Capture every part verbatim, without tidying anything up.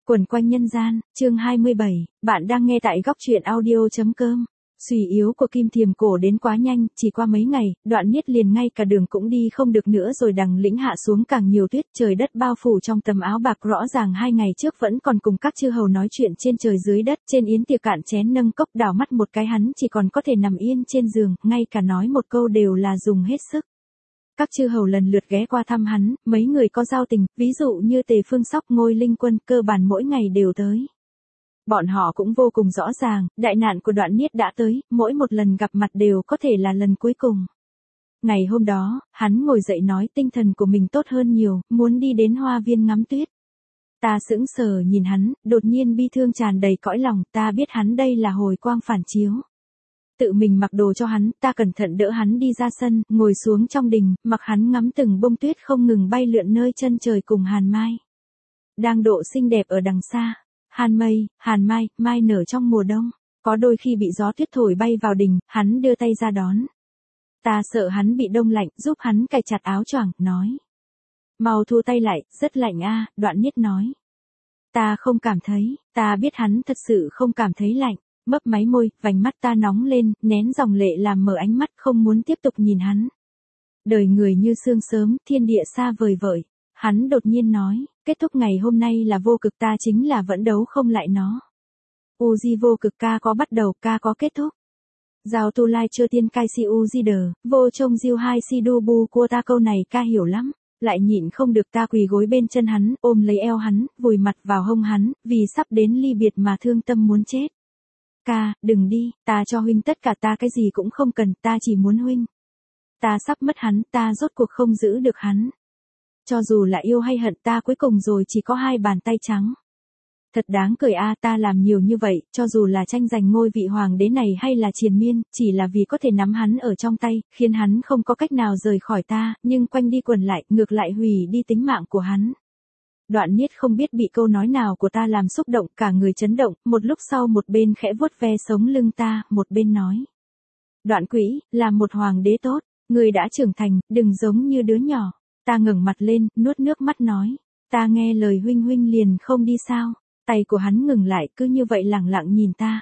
Quẩn quanh nhân gian, chương hai mươi bảy, bạn đang nghe tại góc truyện audio.com. Suy yếu của Kim Thiềm Cổ đến quá nhanh, chỉ qua mấy ngày, Đoạn Niết liền ngay cả đường cũng đi không được nữa rồi đằng lĩnh hạ xuống càng nhiều tuyết, trời đất bao phủ trong tấm áo bạc, rõ ràng hai ngày trước vẫn còn cùng các chư hầu nói chuyện trên trời dưới đất, trên yến tiệc cạn chén nâng cốc đảo mắt một cái hắn chỉ còn có thể nằm yên trên giường, ngay cả nói một câu đều là dùng hết sức. Các chư hầu lần lượt ghé qua thăm hắn, mấy người có giao tình, ví dụ như Tề Phương Sóc, Ngôi Linh Quân, cơ bản mỗi ngày đều tới. Bọn họ cũng vô cùng rõ ràng, đại nạn của Đoạn Niết đã tới, mỗi một lần gặp mặt đều có thể là lần cuối cùng. Ngày hôm đó, hắn ngồi dậy nói tinh thần của mình tốt hơn nhiều, muốn đi đến hoa viên ngắm tuyết. Ta sững sờ nhìn hắn, đột nhiên bi thương tràn đầy cõi lòng, ta biết hắn đây là hồi quang phản chiếu. Tự mình mặc đồ cho hắn, ta cẩn thận đỡ hắn đi ra sân, ngồi xuống trong đình, mặc hắn ngắm từng bông tuyết không ngừng bay lượn nơi chân trời cùng hàn mai. Đang độ xinh đẹp ở đằng xa, hàn mây, hàn mai, mai nở trong mùa đông, có đôi khi bị gió tuyết thổi bay vào đình, hắn đưa tay ra đón. Ta sợ hắn bị đông lạnh, giúp hắn cài chặt áo choàng, nói. Mau thu tay lại, rất lạnh a, Đoạn Niết nói. Ta không cảm thấy, ta biết hắn thật sự không cảm thấy lạnh. Mấp máy môi, vành mắt ta nóng lên, nén dòng lệ làm mở ánh mắt, không muốn tiếp tục nhìn hắn. Đời người như sương sớm, thiên địa xa vời vợi. Hắn đột nhiên nói, kết thúc ngày hôm nay là vô cực, ta chính là vẫn đấu không lại nó. Uzi vô cực, ca có bắt đầu, ca có kết thúc. Giao tu lai chưa tiên cai si uzi đờ, vô trông diêu hai si đu bu cua, ta câu này ca hiểu lắm. Lại nhịn không được, ta quỳ gối bên chân hắn, ôm lấy eo hắn, vùi mặt vào hông hắn, vì sắp đến ly biệt mà thương tâm muốn chết. Ca, đừng đi, ta cho huynh tất cả, ta cái gì cũng không cần, ta chỉ muốn huynh. Ta sắp mất hắn, ta rốt cuộc không giữ được hắn. Cho dù là yêu hay hận, ta cuối cùng rồi chỉ có hai bàn tay trắng. Thật đáng cười a, ta làm nhiều như vậy, cho dù là tranh giành ngôi vị hoàng đế này hay là triền miên, chỉ là vì có thể nắm hắn ở trong tay, khiến hắn không có cách nào rời khỏi ta, nhưng quanh đi quẩn lại, ngược lại hủy đi tính mạng của hắn. Đoạn Niết không biết bị câu nói nào của ta làm xúc động, cả người chấn động, một lúc sau một bên khẽ vuốt ve sống lưng ta, một bên nói. Đoạn Quỹ, là một hoàng đế tốt, người đã trưởng thành, đừng giống như đứa nhỏ. Ta ngẩng mặt lên, nuốt nước mắt nói. Ta nghe lời huynh, huynh liền không đi sao. Tay của hắn ngừng lại, cứ như vậy lẳng lặng nhìn ta.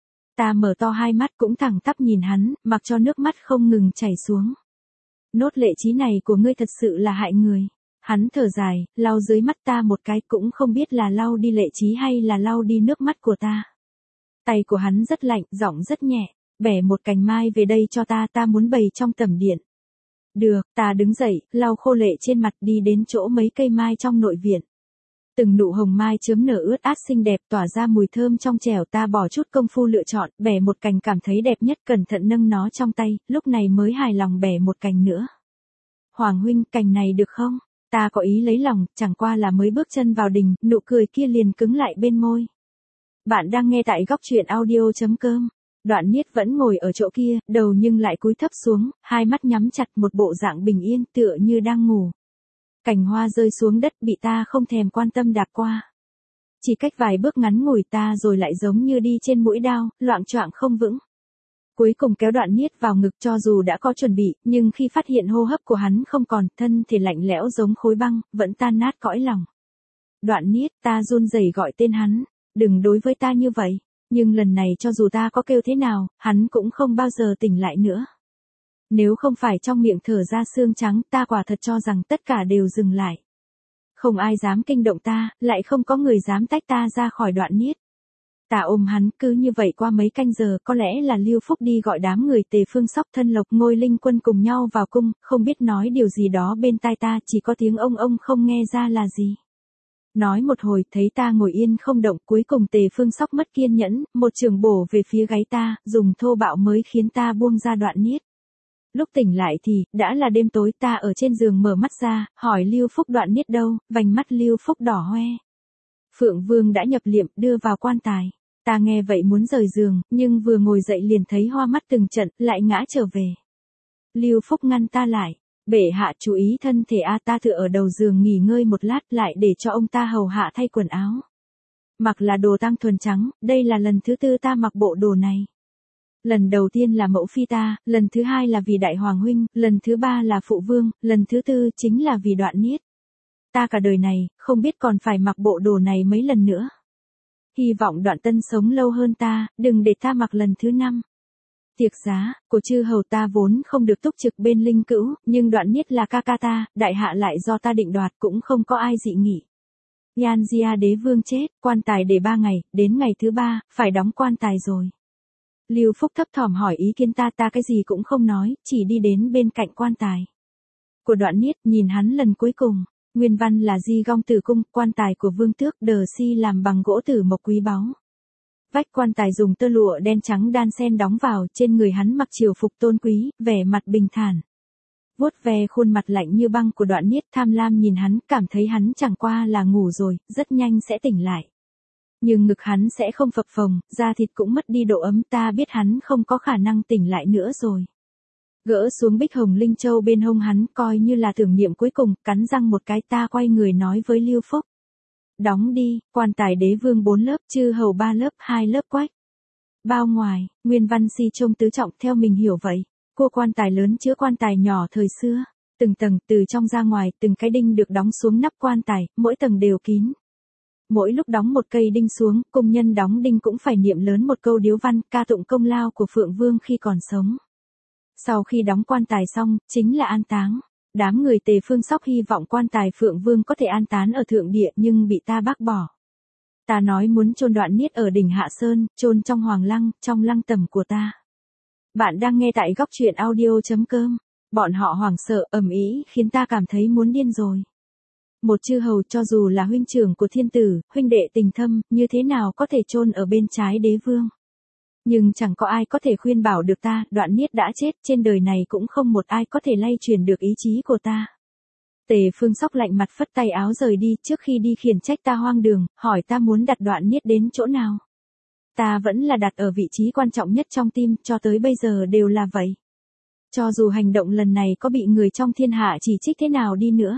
Ta mở to hai mắt cũng thẳng tắp nhìn hắn, mặc cho nước mắt không ngừng chảy xuống. Nốt lệ trí này của ngươi thật sự là hại người. Hắn thở dài, lau dưới mắt ta một cái, cũng không biết là lau đi lệ trí hay là lau đi nước mắt của ta. Tay của hắn rất lạnh, giọng rất nhẹ, bẻ một cành mai về đây cho ta, ta muốn bày trong tẩm điện. Được, ta đứng dậy, lau khô lệ trên mặt, đi đến chỗ mấy cây mai trong nội viện. Từng nụ hồng mai chớm nở ướt át xinh đẹp, tỏa ra mùi thơm trong trẻo, ta bỏ chút công phu lựa chọn, bẻ một cành cảm thấy đẹp nhất, cẩn thận nâng nó trong tay, lúc này mới hài lòng bẻ một cành nữa. Hoàng huynh, cành này được không? Ta có ý lấy lòng, chẳng qua là mới bước chân vào đình, nụ cười kia liền cứng lại bên môi. Bạn đang nghe tại góc truyện audio.com. Đoạn Niết vẫn ngồi ở chỗ kia, đầu nhưng lại cúi thấp xuống, hai mắt nhắm chặt, một bộ dạng bình yên, tựa như đang ngủ. Cành hoa rơi xuống đất bị ta không thèm quan tâm đạp qua. Chỉ cách vài bước ngắn ngủi, ta rồi lại giống như đi trên mũi đao, loạng choạng không vững. Cuối cùng kéo Đoạn Niết vào ngực, cho dù đã có chuẩn bị, nhưng khi phát hiện hô hấp của hắn không còn, thân thể lạnh lẽo giống khối băng, vẫn tan nát cõi lòng. Đoạn Niết, ta run rẩy gọi tên hắn, đừng đối với ta như vậy, nhưng lần này cho dù ta có kêu thế nào, hắn cũng không bao giờ tỉnh lại nữa. Nếu không phải trong miệng thở ra xương trắng, ta quả thật cho rằng tất cả đều dừng lại. Không ai dám kinh động ta, lại không có người dám tách ta ra khỏi Đoạn Niết. Ta ôm hắn, cứ như vậy qua mấy canh giờ, có lẽ là Lưu Phúc đi gọi đám người Tề Phương Sóc, Thân Lộc, Ngôi Linh Quân cùng nhau vào cung, không biết nói điều gì đó bên tai ta, chỉ có tiếng ông ông không nghe ra là gì. Nói một hồi, thấy ta ngồi yên không động, cuối cùng Tề Phương Sóc mất kiên nhẫn, một trường bổ về phía gáy ta, dùng thô bạo mới khiến ta buông ra Đoạn Niết. Lúc tỉnh lại thì, đã là đêm tối, ta ở trên giường mở mắt ra, hỏi Lưu Phúc Đoạn Niết đâu, vành mắt Lưu Phúc đỏ hoe. Phượng Vương đã nhập liệm, đưa vào quan tài. Ta nghe vậy muốn rời giường, nhưng vừa ngồi dậy liền thấy hoa mắt từng trận, lại ngã trở về. Lưu Phúc ngăn ta lại. Bệ hạ chú ý thân thể a, ta tựa ở đầu giường nghỉ ngơi một lát, lại để cho ông ta hầu hạ thay quần áo. Mặc là đồ tang thuần trắng, đây là lần thứ tư ta mặc bộ đồ này. Lần đầu tiên là mẫu phi ta, lần thứ hai là vì đại hoàng huynh, lần thứ ba là phụ vương, lần thứ tư chính là vì Đoạn Niết. ta cả đời này, không biết còn phải mặc bộ đồ này mấy lần nữa. Hy vọng Đoạn Tân sống lâu hơn ta, đừng để ta mặc lần thứ năm. Tiệc giá, của chư hầu ta vốn không được túc trực bên linh cữu, nhưng Đoạn Niết là ca ca ta, đại hạ lại do ta định đoạt cũng không có ai dị nghị. Yanjia đế vương chết, quan tài để ba ngày, đến ngày thứ ba, phải đóng quan tài rồi. Lưu Phúc thấp thỏm hỏi ý kiến ta, ta cái gì cũng không nói, chỉ đi đến bên cạnh quan tài của Đoạn Niết, nhìn hắn lần cuối cùng. Nguyên văn là Di Gong Tử Cung, quan tài của vương tước Đờ Si làm bằng gỗ tử mộc quý báu. Vách quan tài dùng tơ lụa đen trắng đan sen đóng vào, trên người hắn mặc triều phục tôn quý, vẻ mặt bình thản. Vuốt ve khuôn mặt lạnh như băng của Đoạn Niết, tham lam nhìn hắn, cảm thấy hắn chẳng qua là ngủ rồi, rất nhanh sẽ tỉnh lại. Nhưng ngực hắn sẽ không phập phồng, da thịt cũng mất đi độ ấm, ta biết hắn không có khả năng tỉnh lại nữa rồi. Gỡ xuống bích hồng linh châu bên hông hắn, coi như là tưởng niệm cuối cùng, cắn răng một cái, ta quay người nói với Lưu Phúc. Đóng đi, quan tài đế vương bốn lớp, chư hầu ba lớp, hai lớp quách. Bao ngoài, nguyên văn si trông tứ trọng theo mình hiểu vậy. Cua quan tài lớn chứa quan tài nhỏ thời xưa. Từng tầng, từ trong ra ngoài, từng cái đinh được đóng xuống nắp quan tài, mỗi tầng đều kín. Mỗi lúc đóng một cây đinh xuống, công nhân đóng đinh cũng phải niệm lớn một câu điếu văn, ca tụng công lao của Phượng Vương khi còn sống. Sau khi đóng quan tài xong, chính là an táng. Đám người Tề Phương Sóc hy vọng quan tài Phượng Vương có thể an táng ở thượng địa nhưng bị ta bác bỏ. Ta nói muốn chôn Đoạn Niết ở đỉnh Hạ Sơn, chôn trong hoàng lăng, trong lăng tẩm của ta. Bạn đang nghe tại góc truyện audio chấm com. Bọn họ hoảng sợ, ầm ĩ, khiến ta cảm thấy muốn điên rồi. Một chư hầu cho dù là huynh trưởng của thiên tử, huynh đệ tình thâm, như thế nào có thể chôn ở bên trái đế vương. Nhưng chẳng có ai có thể khuyên bảo được ta, Đoạn Niết đã chết, trên đời này cũng không một ai có thể lay truyền được ý chí của ta. Tề Phương Sóc lạnh mặt phất tay áo rời đi, trước khi đi khiển trách ta hoang đường, hỏi ta muốn đặt Đoạn Niết đến chỗ nào. Ta vẫn là đặt ở vị trí quan trọng nhất trong tim, cho tới bây giờ đều là vậy. Cho dù hành động lần này có bị người trong thiên hạ chỉ trích thế nào đi nữa.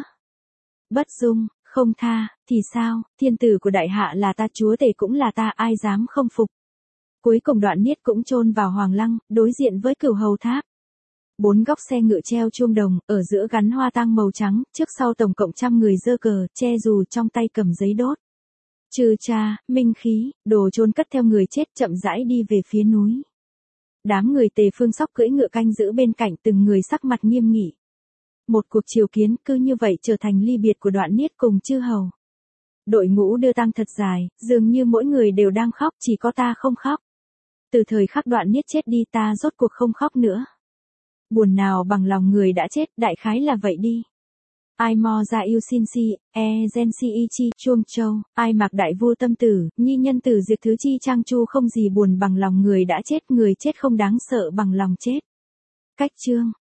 Bất dung, không tha, thì sao, thiên tử của đại hạ là ta, chúa tể cũng là ta, ai dám không phục. Cuối cùng Đoạn Niết cũng chôn vào hoàng lăng, đối diện với Cửu Hầu Tháp. Bốn góc xe ngựa treo chuông đồng, ở giữa gắn hoa tang màu trắng, trước sau tổng cộng trăm người giơ cờ, che dù trong tay cầm giấy đốt. Trừ cha, minh khí, đồ chôn cất theo người chết chậm rãi đi về phía núi. Đám người Tề Phương Sóc cưỡi ngựa canh giữ bên cạnh, từng người sắc mặt nghiêm nghị. Một cuộc triều kiến cứ như vậy trở thành ly biệt của Đoạn Niết cùng chư hầu. Đội ngũ đưa tang thật dài, dường như mỗi người đều đang khóc, chỉ có ta không khóc. Từ thời khắc Đoạn Niết chết đi, ta rốt cuộc không khóc nữa. Buồn nào bằng lòng người đã chết, đại khái là vậy đi. Ai mo ra yêu xin si, e gen si y chi, chuông châu, ai mặc đại vua tâm tử, nhi nhân tử diệt thứ chi trang chu, không gì buồn bằng lòng người đã chết, người chết không đáng sợ bằng lòng chết. Cách chương.